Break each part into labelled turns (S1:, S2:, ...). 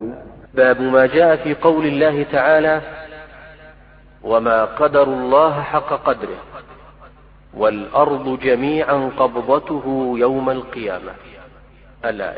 S1: باب ما جاء في قول الله تعالى: وما قدروا الله حق قدره والأرض جميعا قبضته يوم القيامة. الآية.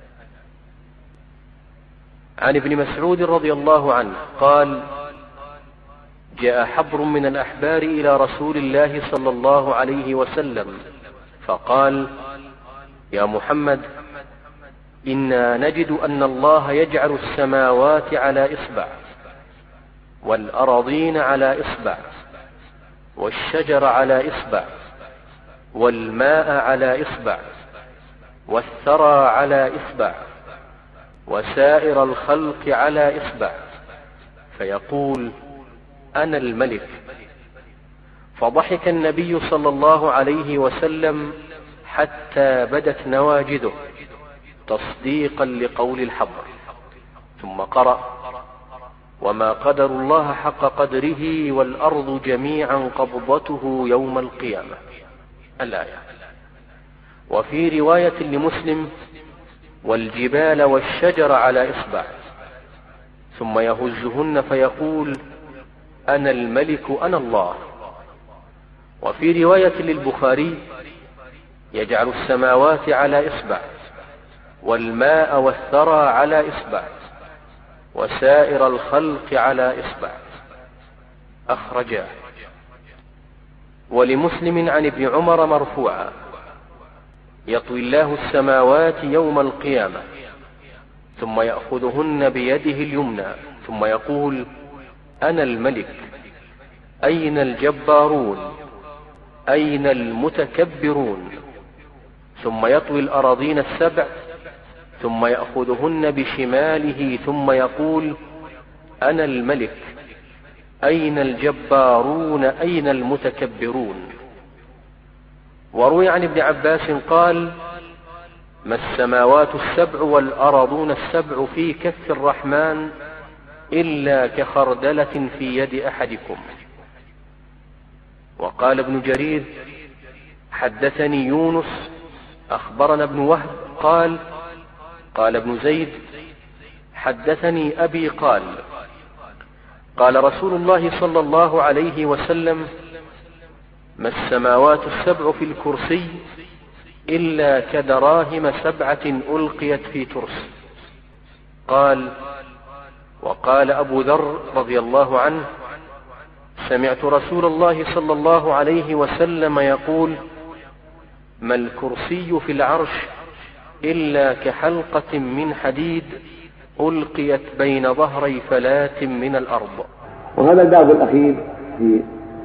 S1: عن ابن مسعود رضي الله عنه قال: جاء حبر من الأحبار إلى رسول الله صلى الله عليه وسلم فقال: يا محمد، إنا نجد أن الله يجعل السماوات على إصبع والأراضين على إصبع والشجر على إصبع والماء على إصبع والثرى على إصبع وسائر الخلق على إصبع، فيقول: أنا الملك. فضحك النبي صلى الله عليه وسلم حتى بدت نواجذه تصديقا لقول الحبر، ثم قرأ: وما قدروا الله حق قدره والأرض جميعا قبضته يوم القيامة. الآية. وفي رواية لمسلم: والجبال والشجر على إصبع، ثم يهزهن فيقول: أنا الملك أنا الله. وفي رواية للبخاري: يجعل السماوات على إصبع والماء والثرى على إصبع وسائر الخلق على إصبع. أخرجاه. ولمسلم عن ابن عمر مرفوعا: يطوي الله السماوات يوم القيامة ثم يأخذهن بيده اليمنى ثم يقول: أنا الملك، أين الجبارون، أين المتكبرون؟ ثم يطوي الأراضين السبع ثم يأخذهن بشماله ثم يقول: أنا الملك، أين الجبارون، أين المتكبرون؟ وروي عن ابن عباس قال: ما السماوات السبع والأراضون السبع في كف الرحمن إلا كخردلة في يد أحدكم. وقال ابن جرير: حدثني يونس أخبرنا ابن وهب قال: قال ابن زيد: حدثني أبي قال: قال رسول الله صلى الله عليه وسلم: ما السماوات السبع في الكرسي إلا كدراهم سبعة ألقيت في ترس. قال: وقال أبو ذر رضي الله عنه: سمعت رسول الله صلى الله عليه وسلم يقول: ما الكرسي في العرش إلا كحلقة من حديد ألقيت بين ظهري فلاة من الأرض.
S2: وهذا الباب الأخير في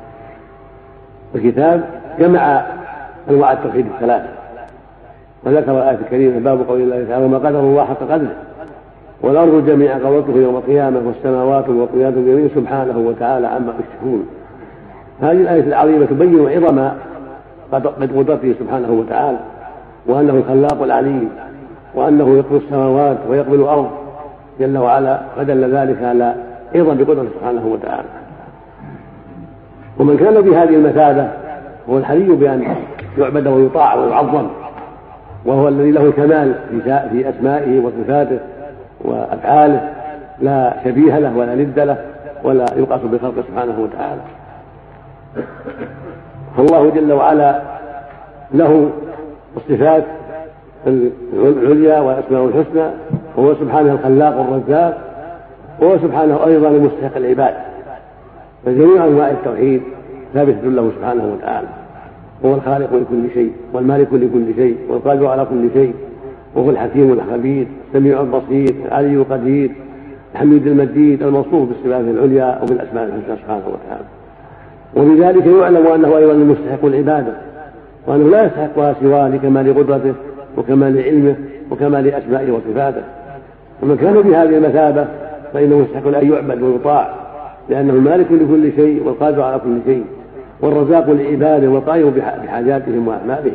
S2: الكتاب جمع أنواع التوحيد الثلاثة، وذكر الآية الكريمة باب قول الله تعالى: وما قدر الله حق قدره والأرض جميعا قبضته يوم القيامة والسماوات مطويات بيمينه سبحانه وتعالى عما يشركون. هذه الآية العظيمة تبين عظم قدرته سبحانه وتعالى، وأنه الخلاق العليم، وأنه يقبل السماوات ويقبل الأرض جل وعلا، فدل ذلك على عظم بقدرته سبحانه وتعالى. ومن كان بهذه المثابة هو الحري بأن يعبد ويطاع ويعظم، وهو الذي له الكمال في أسمائه وصفاته وأفعاله، لا شبيه له ولا ند له ولا يقاس بخلقه سبحانه وتعالى. فالله جل وعلا له الصفات العليا والأسماء الحسنى، وهو سبحانه الخلاق الرزاق، وهو سبحانه أيضا المستحق العباد. فجميع أنواع التوحيد ثابتة له سبحانه وتعالى. هو الخالق لكل شيء والمالك لكل شيء والقادر على كل شيء، وهو الحكيم الخبير السميع البصير العلي القدير الحميد المجيد الموصوف بالصفات العليا وبالأسماء الحسنى سبحانه وتعالى. وبذلك يعلم أنه أيضا المستحق العبادة، وأنه لا يستحقها سواه لكمال قدرته وكمال علمه وكمال أسمائه وصفاته. ومن كان بهذه المثابة فإنه يستحق أن يعبد ويطاع، لأنه المالك لكل شيء والقادر على كل شيء والرزاق لعباده والقائم بحاجاتهم وأعمالهم.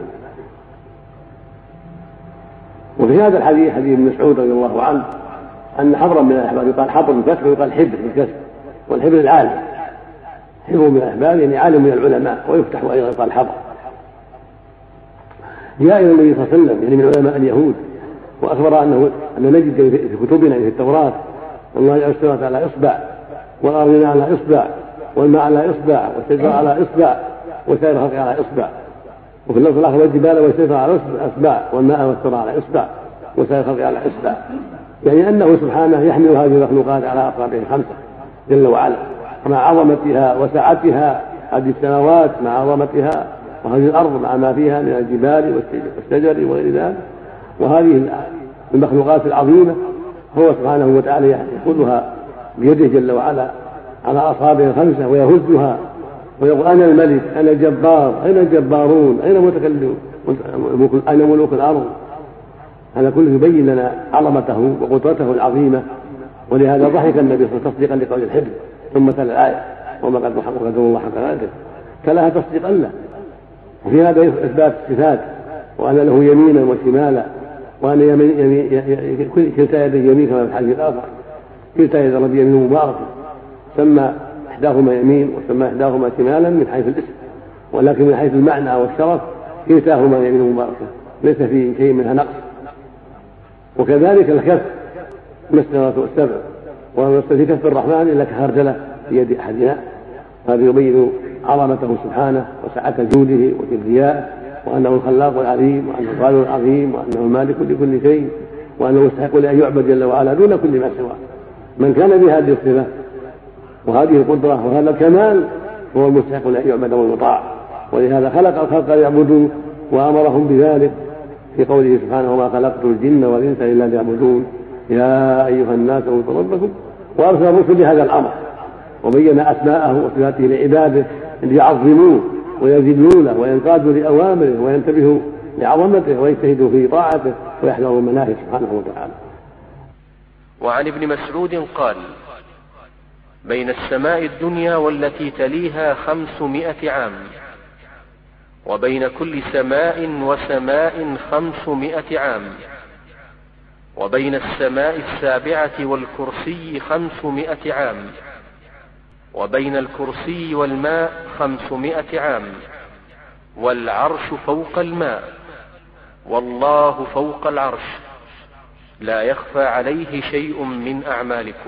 S2: وفي هذا الحديث حديث ابن مسعود رضي الله عنه أن حبرا من الأحبار يقال حبر بالكسر ويقال حبر بالكسر، والحبر العالم، حبر من الأحبار يعني عالم من العلماء، ويفتح أيضا يقال حبر. جاء إلى النبي صلى الله عليه وسلم يعني من علماء اليهود وأخبر أن نجد في كتبنا في التوراة أن الله جعل السماوات على إصبع والأرض على إصبع والماء على إصبع والشجر على إصبع وسائر الخلق على إصبع، وفي اللفظ الآخر والجبال والشجر على إصبع والماء والثرى على إصبع وسائر الخلق على إصبع، يعني أنه سبحانه يحمل هذه المخلوقات على أصابعه الخمسة جل وعلا، مع عظمتها وسعتها هذه السماوات مع عظمتها، وهذه الأرض مع ما فيها من الجبال والشجر وغير ذلك، وهذه المخلوقات العظيمة هو سبحانه وتعالى يأخذها بيده جل وعلا على أصابعه الخمسة ويهزها ويقول أنا الملك أنا الجبار أين الجبارون أين متكلمون أين ملوك الأرض. هذا كله يبين لنا عظمته وقدرته العظيمة، ولهذا ضحك النبي صلى الله عليه وسلم تصديقا لقول الحبر ثم تلا الآية وما قد قدر الله حق قدره، تلاها تصديقا له. وفي هذا إثبات الصفات، وأن له يمينا وشمالا، وأن كلتا يديه يمين كما في الحديث الآخر، كلتا يد الرب يمين مباركة، سمى إحداهما يمين وسمى إحداهما شمالا من حيث الاسم، ولكن من حيث المعنى والشرف كلتاهما يمين مباركة ليس في شيء منها نقص. وكذلك الكف مسنة والسبع، وليس في كف الرحمن إلا كخردلة في يد أحدنا، هذا يبين عظمته سبحانه وسعة جوده وكبريائه، وأنه الخلاق العليم وأنه القادر العظيم وأنه المالك لكل شيء، وأنه يستحق لأن يعبد جل وعلا دون كل ما سواه. من كان بهذه الصفة وهذه القدرة وهذا الكمال هو المستحق لأن يعبد والمطاع، ولهذا خلق الخلق ليعبدوه وأمرهم بذلك في قوله سبحانه وما خلقت الجن والإنس إلا ليعبدون يا أيها الناس اعبدوا ربكم، وأرسل الرسل بهذا الأمر وبين أسماءه وصفاته لعباده ليعظموه ويذلونه وينقادوا لأوامره وينتبهوا لعظمته ويجتهدوا في طاعته ويحذروا مناهيه سبحانه وتعالى.
S1: وعن ابن مسعود قال بين السماء الدنيا والتي تليها 500 عام، وبين كل سماء وسماء 500 عام، وبين السماء السابعة والكرسي 500 عام، وبين الكرسي والماء 500 عام، والعرش فوق الماء، والله فوق العرش، لا يخفى عليه شيء من أعمالكم.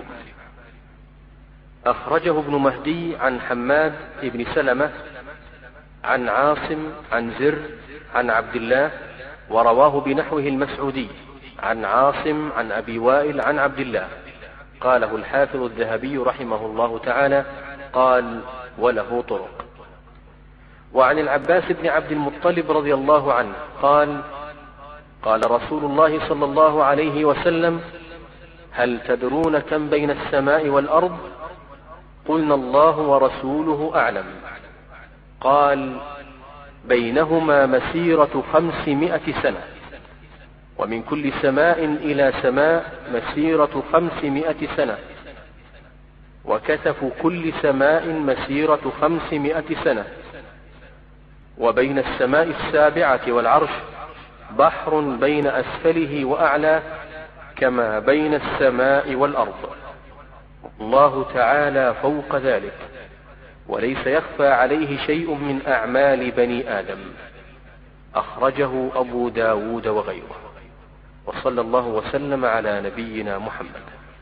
S1: أخرجه ابن مهدي عن حماد بن سلمة عن عاصم عن زر عن عبد الله، ورواه بنحوه المسعودي عن عاصم عن أبي وائل عن عبد الله. قاله الحافظ الذهبي رحمه الله تعالى قال وله طرق. وعن العباس بن عبد المطلب رضي الله عنه قال قال رسول الله صلى الله عليه وسلم هل تدرون كم بين السماء والأرض؟ قلنا الله ورسوله أعلم. قال بينهما مسيرة 500 سنة، ومن كل سماء إلى سماء مسيرة 500 سنة، وكتف كل سماء مسيرة 500 سنة، وبين السماء السابعة والعرش بحر بين أسفله وأعلى كما بين السماء والأرض، الله تعالى فوق ذلك، وليس يخفى عليه شيء من أعمال بني آدم. أخرجه أبو داود وغيره. وصلى الله وسلم على نبينا محمد.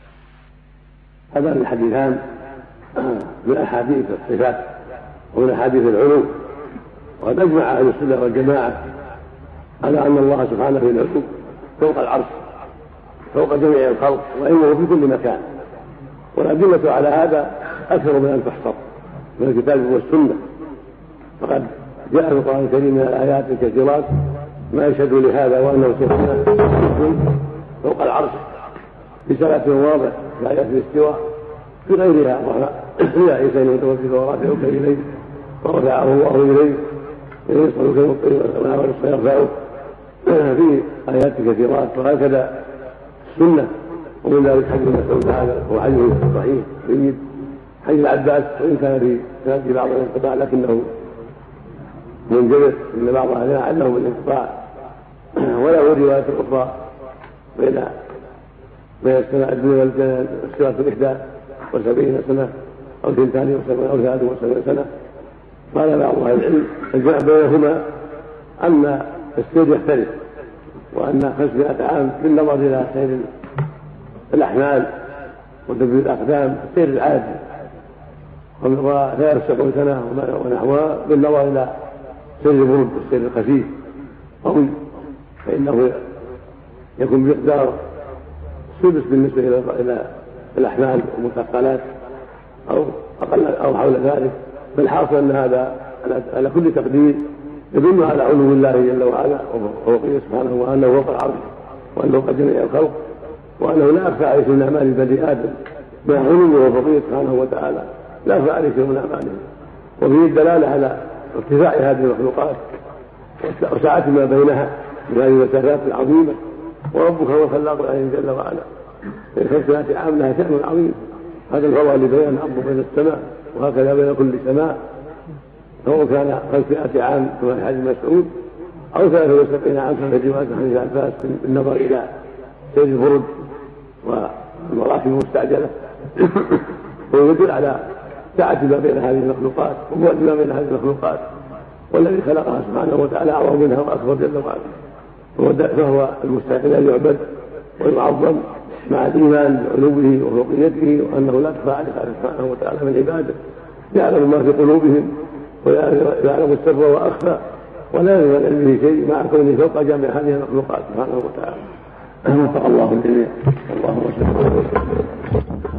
S2: هذا الحديثان من أحاديث الصفات ومن أحاديث العلوم، وقد أجمع أهل السنة والجماعة على أن الله سبحانه في العلو فوق العرش فوق جميع الخلق وإنه في كل مكان، والأدلة على هذا أكثر من أن تحصر من الكتاب والسنة، فقد جاء في القرآن الكريم من الآيات الكثيرات ما يشهد لهذا، وأنه سبحانه فوق العرش بثلاث مواضع في آيات الاستواء في غيرها، يا عيسى المتوفي ورافعك إليه ورفعه الله إليه يصعدك والعمل يرفعه في آيات كثيرات، وهكذا السنة. ومن ذلك حديث مسعود هذا هو حديث صحيح جيد، حديث العباس وإن كان في سند بعض الانقطاع لكنه منجبر، إن بعض أهلنا علّه بالانقطاع، وله رواية أخرى بين السماء الدنيا والسماء 71 سنة أو 72 أو 73 سنة. قال بعض أهل العلم الجمع بينهما أن السير يختلف، وأن 500 عام بالنظر إلى سير الأحمال وتدبير الأقدام سير العادي، و73 سنة ونحوها بالنظر إلى سير البرد والسير الخفيف قوي، فإنه يكون بمقدار سدس بالنسبة إلى الأحمال والمثقلات أو أقل أو حول ذلك. فالحاصل أن هذا على كل تقدير يدل على علو الله جل وعلا وفوقه سبحانه، وأنه فوق العرش وأنه فوق جميع الخلق، وأنه لا يخفى عليه من أعمال بني آدم مع علوه وفوقه سبحانه وتعالى، لا يخفى عليه من أعماله. وفيه الدلالة على ارتفاع هذه المخلوقات وسعة ما بينها من هذه المسافات العظيمة. وربك هو الخلاق العليم جل وعلا، في 500 عام لها شأن عظيم. هذا الفضل بين الأرض وبين السماء، وهكذا بين كل سماء، سواء كان 500 عام كما في حديث مسعود أو 73 عام كما في رواية حديث عباس، بالنظر إلى سير البرد والمراكب المستعجلة. ويدل على سعة ما بين هذه المخلوقات وبعد ما بين هذه المخلوقات، والذي خلقها سبحانه وتعالى أعظم منها وأكبر جل وعلا، فهو المستحق أن يعبد ويعظم مع الإيمان بعلوه وفوقيته، وأنه لا تخفى عليه سبحانه وتعالى من عباده، يعلم ما في قلوبهم ويعلم السر وأخفى، ولا يعلم من علمه شيء مع كونه فوق جميع هذه المخلوقات سبحانه وتعالى. وفق الله الجميع. اللهم صل وسلم.